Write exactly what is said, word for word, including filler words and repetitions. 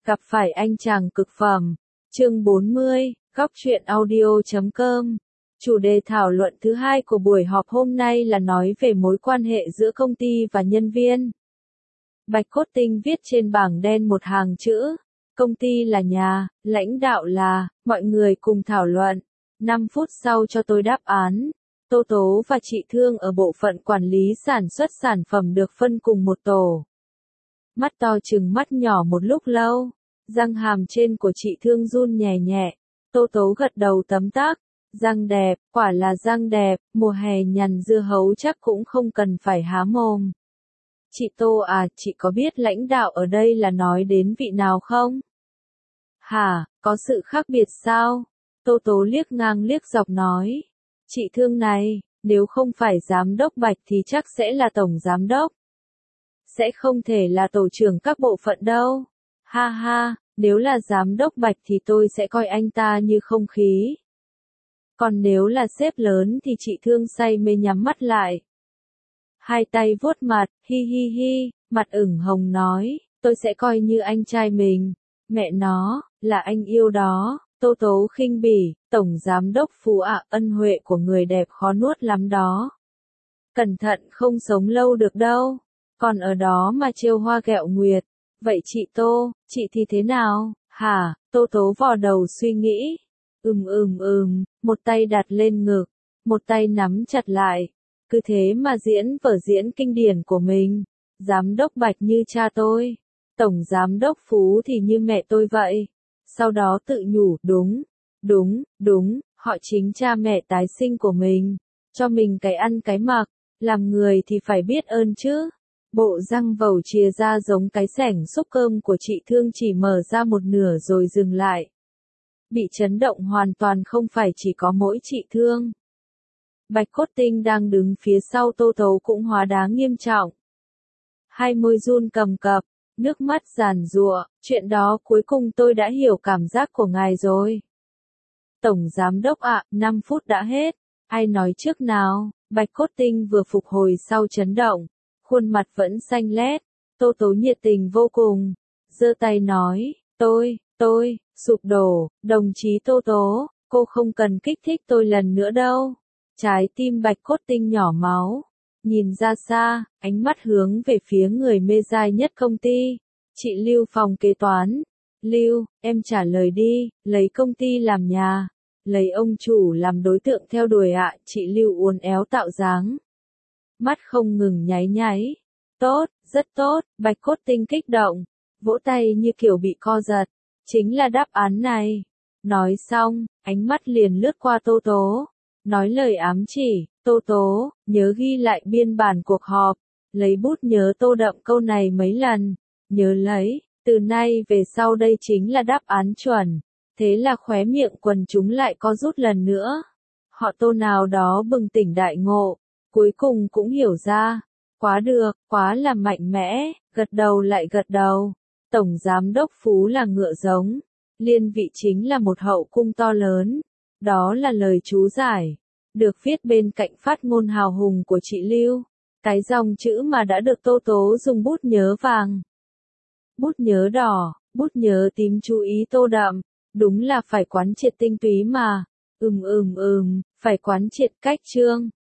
Gặp phải anh chàng cực phẩm. Chương bốn mươi, góc truyện audio chấm com. Chủ đề thảo luận thứ hai của buổi họp hôm nay là nói về mối quan hệ giữa công ty và nhân viên. Bạch cốt tinh viết trên bảng đen một hàng chữ. Công ty là nhà, lãnh đạo là, mọi người cùng thảo luận. năm phút sau cho tôi đáp án. Tô Tố và chị Thương ở bộ phận quản lý sản xuất sản phẩm được phân cùng một tổ. Mắt to trừng mắt nhỏ một lúc lâu. Răng hàm trên của chị Thương run nhẹ nhẹ. Tô Tố gật đầu tấm tắc. Răng đẹp, quả là răng đẹp, mùa hè nhằn dưa hấu chắc cũng không cần phải há mồm. Chị Tô à, chị có biết lãnh đạo ở đây là nói đến vị nào không? Hả, có sự khác biệt sao? Tô Tố liếc ngang liếc dọc nói. Chị Thương này, nếu không phải giám đốc Bạch thì chắc sẽ là tổng giám đốc. Sẽ không thể là tổ trưởng các bộ phận đâu. Ha ha, nếu là giám đốc Bạch thì tôi sẽ coi anh ta như không khí. Còn nếu là sếp lớn thì chị Thương say mê nhắm mắt lại. Hai tay vuốt mặt, hi hi hi, mặt ửng hồng nói, tôi sẽ coi như anh trai mình. Mẹ nó, là anh yêu đó. Tô Tố khinh bỉ, tổng giám đốc Phú ạ, ân huệ của người đẹp khó nuốt lắm đó. Cẩn thận không sống lâu được đâu. Còn ở đó mà trêu hoa ghẹo nguyệt. Vậy chị Tô, chị thì thế nào? Hả? Tô Tố vò đầu suy nghĩ. Ừm ừm ừm, một tay đặt lên ngực, một tay nắm chặt lại. Cứ thế mà diễn vở diễn kinh điển của mình. Giám đốc Bạch như cha tôi. Tổng giám đốc Phú thì như mẹ tôi vậy. Sau đó tự nhủ, đúng, đúng, đúng, họ chính cha mẹ tái sinh của mình. Cho mình cái ăn cái mặc, làm người thì phải biết ơn chứ. Bộ răng vầu chìa ra giống cái xẻng xúc cơm của chị Thương chỉ mở ra một nửa rồi dừng lại. Bị chấn động hoàn toàn không phải chỉ có mỗi chị Thương. Bạch Cốt Tinh đang đứng phía sau Tô Tố cũng hóa đá nghiêm trọng. Hai môi run cầm cập, nước mắt giàn giụa, chuyện đó cuối cùng tôi đã hiểu cảm giác của ngài rồi. Tổng giám đốc ạ, năm phút đã hết, ai nói trước nào? Bạch Cốt Tinh vừa phục hồi sau chấn động, khuôn mặt vẫn xanh lét. Tô Tố nhiệt tình vô cùng, giơ tay nói, tôi, tôi, sụp đổ, đồng chí Tô Tố, cô không cần kích thích tôi lần nữa đâu. Trái tim Bạch Cốt Tinh nhỏ máu, nhìn ra xa, ánh mắt hướng về phía người mê dai nhất công ty. Chị Lưu phòng kế toán. Lưu, em trả lời đi, lấy công ty làm nhà, lấy ông chủ làm đối tượng theo đuổi ạ. À, chị Lưu uốn éo tạo dáng. Mắt không ngừng nháy nháy. Tốt, rất tốt, Bạch Cốt Tinh kích động, vỗ tay như kiểu bị co giật. Chính là đáp án này. Nói xong, ánh mắt liền lướt qua Tô Tố. Nói lời ám chỉ, Tô Tố, nhớ ghi lại biên bản cuộc họp. Lấy bút nhớ tô đậm câu này mấy lần. Nhớ lấy, từ nay về sau đây chính là đáp án chuẩn. Thế là khóe miệng quần chúng lại co rút lần nữa. Họ Tô nào đó bừng tỉnh đại ngộ. Cuối cùng cũng hiểu ra. Quá được, quá là mạnh mẽ, gật đầu lại gật đầu. Tổng giám đốc Phú là ngựa giống. Liên vị chính là một hậu cung to lớn. Đó là lời chú giải. Được viết bên cạnh phát ngôn hào hùng của chị Lưu. Cái dòng chữ mà đã được Tô Tố dùng bút nhớ vàng. Bút nhớ đỏ, bút nhớ tím chú ý tô đậm. Đúng là phải quán triệt tinh túy mà. Ừm ừm ừm, phải quán triệt cách chương.